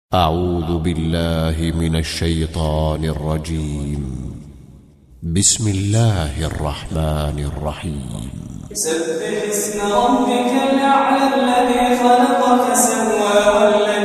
أعوذ بالله من الشيطان الرجيم. بسم الله الرحمن الرحيم. سبح اسم ربك الأعلى الذي خلق فسوى والذي